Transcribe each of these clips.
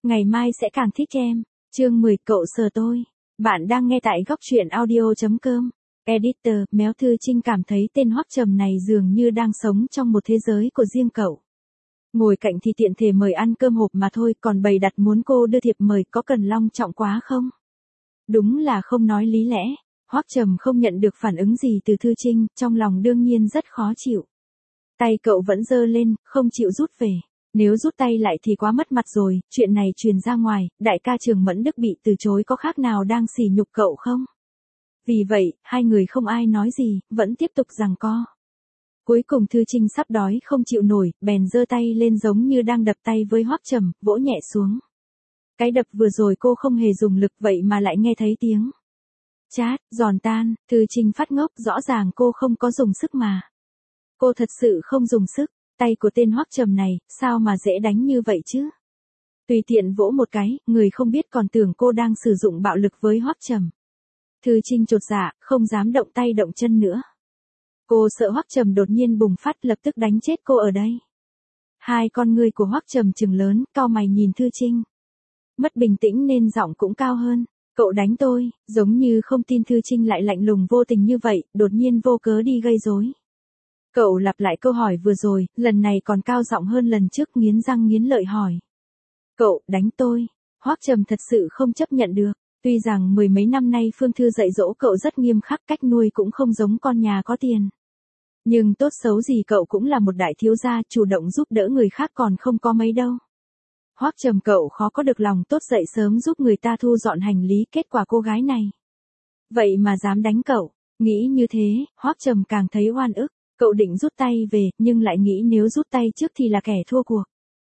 Ngày mai sẽ càng thích em. Chương 10 cậu sờ tôi. Bạn đang nghe tại góc truyện audio.com. Editor, Méo Thư Trinh cảm thấy tên Hoắc Trầm này dường như đang sống trong một thế giới của riêng cậu. Ngồi cạnh thì tiện thể mời ăn cơm hộp mà thôi, còn bày đặt muốn cô đưa thiệp mời có cần long trọng quá không? Đúng là không nói lý lẽ. Hoắc Trầm không nhận được phản ứng gì từ Thư Trinh, trong lòng đương nhiên rất khó chịu. Tay cậu vẫn giơ lên, không chịu rút về. Nếu rút tay lại thì quá mất mặt rồi, chuyện này truyền ra ngoài, đại ca Trường Mẫn Đức bị từ chối có khác nào đang sỉ nhục cậu không? Vì vậy, hai người không ai nói gì, vẫn tiếp tục giằng co. Cuối cùng Thư Trinh sắp đói không chịu nổi, bèn giơ tay lên giống như đang đập tay với Hoắc Trầm, vỗ nhẹ xuống. Cái đập vừa rồi cô không hề dùng lực vậy mà lại nghe thấy tiếng chát, giòn tan. Thư Trinh phát ngốc, rõ ràng cô không có dùng sức mà. Cô thật sự không dùng sức. Tay của tên Hoắc Trầm này, sao mà dễ đánh như vậy chứ? Tùy tiện vỗ một cái, người không biết còn tưởng cô đang sử dụng bạo lực với Hoắc Trầm. Thư Trinh chột dạ, không dám động tay động chân nữa. Cô sợ Hoắc Trầm đột nhiên bùng phát lập tức đánh chết cô ở đây. Hai con ngươi của Hoắc Trầm trừng lớn, cau mày nhìn Thư Trinh. Mất bình tĩnh nên giọng cũng cao hơn. Cậu đánh tôi, giống như không tin Thư Trinh lại lạnh lùng vô tình như vậy, đột nhiên vô cớ đi gây rối. Cậu lặp lại câu hỏi vừa rồi, lần này còn cao giọng hơn lần trước, nghiến răng nghiến lợi hỏi. Cậu, đánh tôi. Hoắc Trầm thật sự không chấp nhận được. Tuy rằng mười mấy năm nay Phương Thư dạy dỗ cậu rất nghiêm khắc, cách nuôi cũng không giống con nhà có tiền. Nhưng tốt xấu gì cậu cũng là một đại thiếu gia, chủ động giúp đỡ người khác còn không có mấy đâu. Hoắc Trầm cậu khó có được lòng tốt dậy sớm giúp người ta thu dọn hành lý, kết quả cô gái này. Vậy mà dám đánh cậu. Nghĩ như thế, Hoắc Trầm càng thấy oan ức. Cậu định rút tay về, nhưng lại nghĩ nếu rút tay trước thì là kẻ thua cuộc.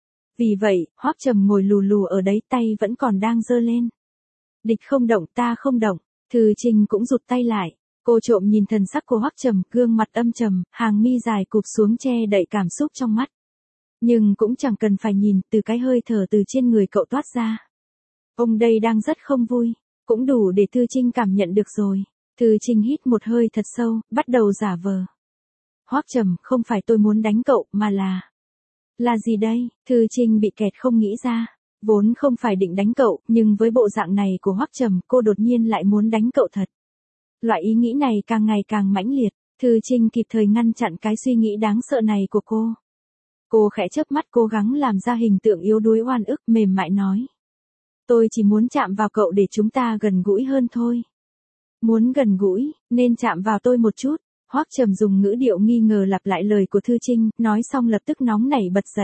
Vì vậy, Hoắc Trầm ngồi lù lù ở đấy, tay vẫn còn đang giơ lên. Địch không động, ta không động. Thư Trinh cũng rụt tay lại. Cô trộm nhìn thần sắc của Hoắc Trầm, gương mặt âm trầm, hàng mi dài cụp xuống che đậy cảm xúc trong mắt. Nhưng cũng chẳng cần phải nhìn, từ cái hơi thở từ trên người cậu toát ra. Ông đây đang rất không vui, cũng đủ để Thư Trinh cảm nhận được rồi. Thư Trinh hít một hơi thật sâu, bắt đầu giả vờ. Hoắc Trầm, không phải tôi muốn đánh cậu, mà là... Là gì đây? Thư Trinh bị kẹt không nghĩ ra. Vốn không phải định đánh cậu, nhưng với bộ dạng này của Hoắc Trầm, cô đột nhiên lại muốn đánh cậu thật. Loại ý nghĩ này càng ngày càng mãnh liệt. Thư Trinh kịp thời ngăn chặn cái suy nghĩ đáng sợ này của cô. Cô khẽ chớp mắt cố gắng làm ra hình tượng yếu đuối oan ức, mềm mại nói. Tôi chỉ muốn chạm vào cậu để chúng ta gần gũi hơn thôi. Muốn gần gũi, nên chạm vào tôi một chút. Hoắc Trầm dùng ngữ điệu nghi ngờ lặp lại lời của Thư Trinh, nói xong lập tức nóng nảy bật dậy.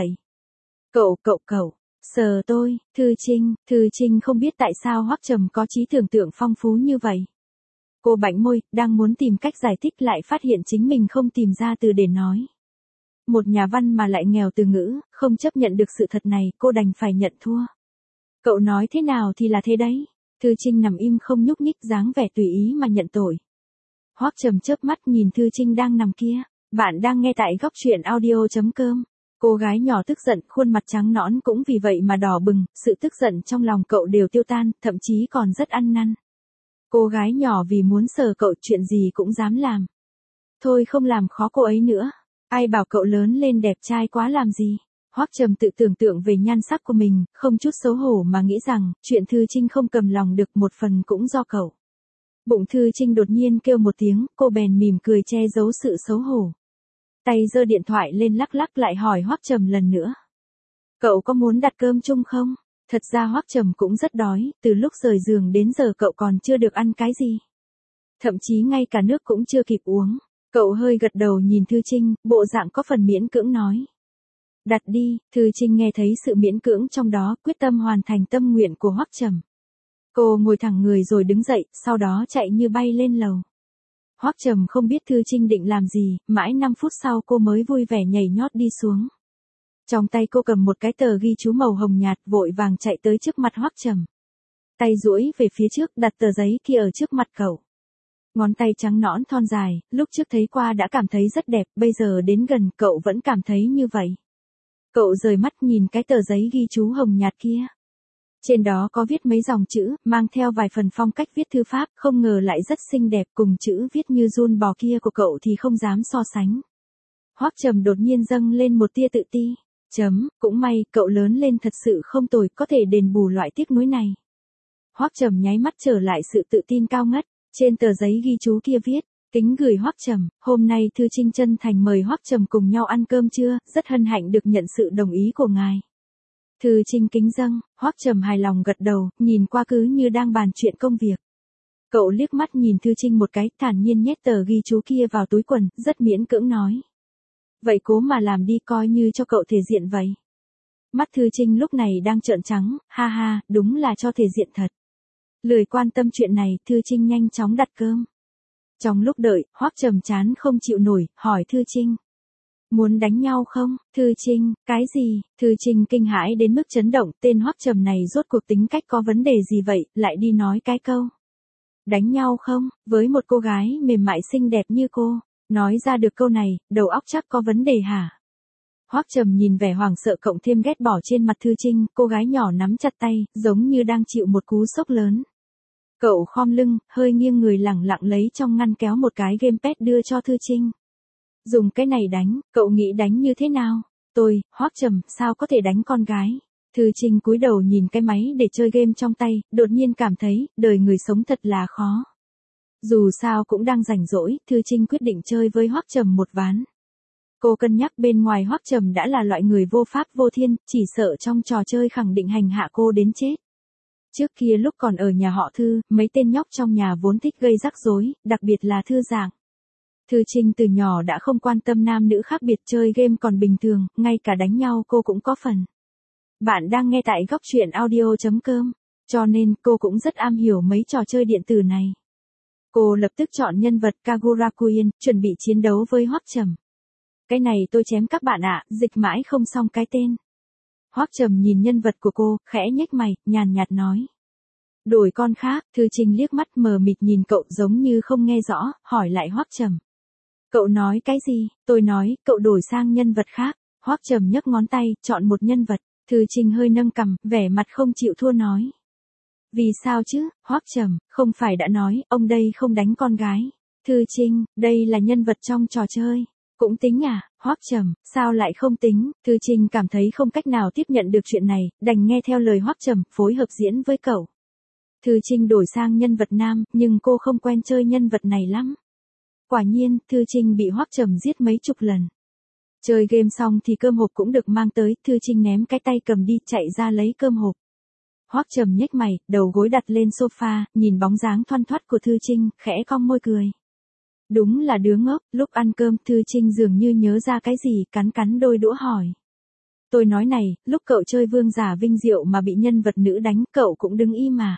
Cậu, sờ tôi. Thư Trinh không biết tại sao Hoắc Trầm có trí tưởng tượng phong phú như vậy. Cô bạnh môi, đang muốn tìm cách giải thích lại phát hiện chính mình không tìm ra từ để nói. Một nhà văn mà lại nghèo từ ngữ, không chấp nhận được sự thật này, cô đành phải nhận thua. Cậu nói thế nào thì là thế đấy. Thư Trinh nằm im không nhúc nhích, dáng vẻ tùy ý mà nhận tội. Hoắc Trầm chớp mắt nhìn Thư Trinh đang nằm kia. Bạn đang nghe tại góc truyện audio.com. Cô gái nhỏ tức giận, khuôn mặt trắng nõn cũng vì vậy mà đỏ bừng, sự tức giận trong lòng cậu đều tiêu tan, thậm chí còn rất ăn năn. Cô gái nhỏ vì muốn sờ cậu chuyện gì cũng dám làm. Thôi không làm khó cô ấy nữa. Ai bảo cậu lớn lên đẹp trai quá làm gì. Hoắc Trầm tự tưởng tượng về nhan sắc của mình, không chút xấu hổ mà nghĩ rằng, chuyện Thư Trinh không cầm lòng được một phần cũng do cậu. Bụng Thư Trinh đột nhiên kêu một tiếng, cô bèn mỉm cười che giấu sự xấu hổ. Tay giơ điện thoại lên lắc lắc lại hỏi Hoắc Trầm lần nữa. Cậu có muốn đặt cơm chung không? Thật ra Hoắc Trầm cũng rất đói, từ lúc rời giường đến giờ cậu còn chưa được ăn cái gì. Thậm chí ngay cả nước cũng chưa kịp uống. Cậu hơi gật đầu nhìn Thư Trinh, bộ dạng có phần miễn cưỡng nói. Đặt đi. Thư Trinh nghe thấy sự miễn cưỡng trong đó, quyết tâm hoàn thành tâm nguyện của Hoắc Trầm. Cô ngồi thẳng người rồi đứng dậy, sau đó chạy như bay lên lầu. Hoắc Trầm không biết Thư Trinh định làm gì, mãi 5 phút sau cô mới vui vẻ nhảy nhót đi xuống. Trong tay cô cầm một cái tờ ghi chú màu hồng nhạt, vội vàng chạy tới trước mặt Hoắc Trầm. Tay duỗi về phía trước, đặt tờ giấy kia ở trước mặt cậu. Ngón tay trắng nõn thon dài, lúc trước thấy qua đã cảm thấy rất đẹp, bây giờ đến gần cậu vẫn cảm thấy như vậy. Cậu rời mắt nhìn cái tờ giấy ghi chú hồng nhạt kia. Trên đó có viết mấy dòng chữ, mang theo vài phần phong cách viết thư pháp, không ngờ lại rất xinh đẹp, cùng chữ viết như giun bò kia của cậu thì không dám so sánh. Hoắc Trầm đột nhiên dâng lên một tia tự ti. Cũng may, cậu lớn lên thật sự không tồi, có thể đền bù loại tiếc nuối này. Hoắc Trầm nháy mắt trở lại sự tự tin cao ngất, trên tờ giấy ghi chú kia viết, kính gửi Hoắc Trầm, hôm nay Thư Trinh chân thành mời Hoắc Trầm cùng nhau ăn cơm trưa, rất hân hạnh được nhận sự đồng ý của ngài. Thư Trinh kính dâng, Hoắc Trầm hài lòng gật đầu, nhìn qua cứ như đang bàn chuyện công việc. Cậu liếc mắt nhìn Thư Trinh một cái, thản nhiên nhét tờ ghi chú kia vào túi quần, rất miễn cưỡng nói. Vậy cố mà làm đi, coi như cho cậu thể diện vậy. Mắt Thư Trinh lúc này đang trợn trắng, ha ha, đúng là cho thể diện thật. Lười quan tâm chuyện này, Thư Trinh nhanh chóng đặt cơm. Trong lúc đợi, Hoắc Trầm chán không chịu nổi, hỏi Thư Trinh. Muốn đánh nhau không? Thư Trinh, cái gì? Thư Trinh kinh hãi đến mức chấn động, tên Hoắc Trầm này rốt cuộc tính cách có vấn đề gì vậy, lại đi nói cái câu. Đánh nhau không? Với một cô gái mềm mại xinh đẹp như cô, nói ra được câu này, đầu óc chắc có vấn đề hả? Hoắc Trầm nhìn vẻ hoảng sợ cộng thêm ghét bỏ trên mặt Thư Trinh, cô gái nhỏ nắm chặt tay, giống như đang chịu một cú sốc lớn. Cậu khom lưng, hơi nghiêng người lẳng lặng lấy trong ngăn kéo một cái gamepad đưa cho Thư Trinh. Dùng cái này đánh, cậu nghĩ đánh như thế nào? Tôi, Hoắc Trầm, sao có thể đánh con gái? Thư Trinh cúi đầu nhìn cái máy để chơi game trong tay, đột nhiên cảm thấy, đời người sống thật là khó. Dù sao cũng đang rảnh rỗi, Thư Trinh quyết định chơi với Hoắc Trầm một ván. Cô cân nhắc bên ngoài Hoắc Trầm đã là loại người vô pháp vô thiên, chỉ sợ trong trò chơi khẳng định hành hạ cô đến chết. Trước kia lúc còn ở nhà họ Thư, mấy tên nhóc trong nhà vốn thích gây rắc rối, đặc biệt là Thư dạng. Thư Trinh từ nhỏ đã không quan tâm nam nữ khác biệt, chơi game còn bình thường, ngay cả đánh nhau cô cũng có phần. Bạn đang nghe tại góc truyện audio.com, cho nên cô cũng rất am hiểu mấy trò chơi điện tử này. Cô lập tức chọn nhân vật Kagurakuin, chuẩn bị chiến đấu với Hoắc Trầm. Cái này tôi chém các bạn ạ, dịch mãi không xong cái tên. Hoắc Trầm nhìn nhân vật của cô, khẽ nhếch mày, nhàn nhạt nói. Đổi con khác, Thư Trinh liếc mắt mờ mịt nhìn cậu giống như không nghe rõ, hỏi lại Hoắc Trầm. Cậu nói cái gì? Tôi nói, cậu đổi sang nhân vật khác. Hoắc Trầm nhấc ngón tay, chọn một nhân vật. Thư Trinh hơi nâng cằm, vẻ mặt không chịu thua nói. Vì sao chứ, Hoắc Trầm, không phải đã nói, ông đây không đánh con gái. Thư Trinh, đây là nhân vật trong trò chơi. Cũng tính à, Hoắc Trầm, sao lại không tính? Thư Trinh cảm thấy không cách nào tiếp nhận được chuyện này, đành nghe theo lời Hoắc Trầm, phối hợp diễn với cậu. Thư Trinh đổi sang nhân vật nam, nhưng cô không quen chơi nhân vật này lắm. Quả nhiên, Thư Trinh bị Hoắc Trầm giết mấy chục lần. Chơi game xong thì cơm hộp cũng được mang tới, Thư Trinh ném cái tay cầm đi, chạy ra lấy cơm hộp. Hoắc Trầm nhếch mày, đầu gối đặt lên sofa, nhìn bóng dáng thoăn thoắt của Thư Trinh, khẽ cong môi cười. Đúng là đứa ngốc, lúc ăn cơm Thư Trinh dường như nhớ ra cái gì, cắn cắn đôi đũa hỏi. Tôi nói này, lúc cậu chơi vương giả vinh diệu mà bị nhân vật nữ đánh, cậu cũng đứng im mà.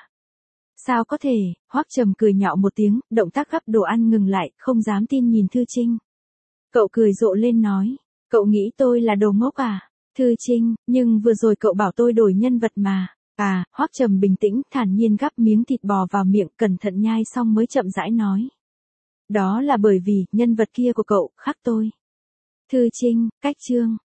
Sao có thể? Hoắc Trầm cười nhạo một tiếng, động tác gắp đồ ăn ngừng lại, không dám tin nhìn Thư Trinh. Cậu cười rộ lên nói, cậu nghĩ tôi là đồ ngốc à? Thư Trinh, nhưng vừa rồi cậu bảo tôi đổi nhân vật mà. À, Hoắc Trầm bình tĩnh, thản nhiên gắp miếng thịt bò vào miệng, cẩn thận nhai xong mới chậm rãi nói. Đó là bởi vì, nhân vật kia của cậu, khác tôi. Thư Trinh, cách chương.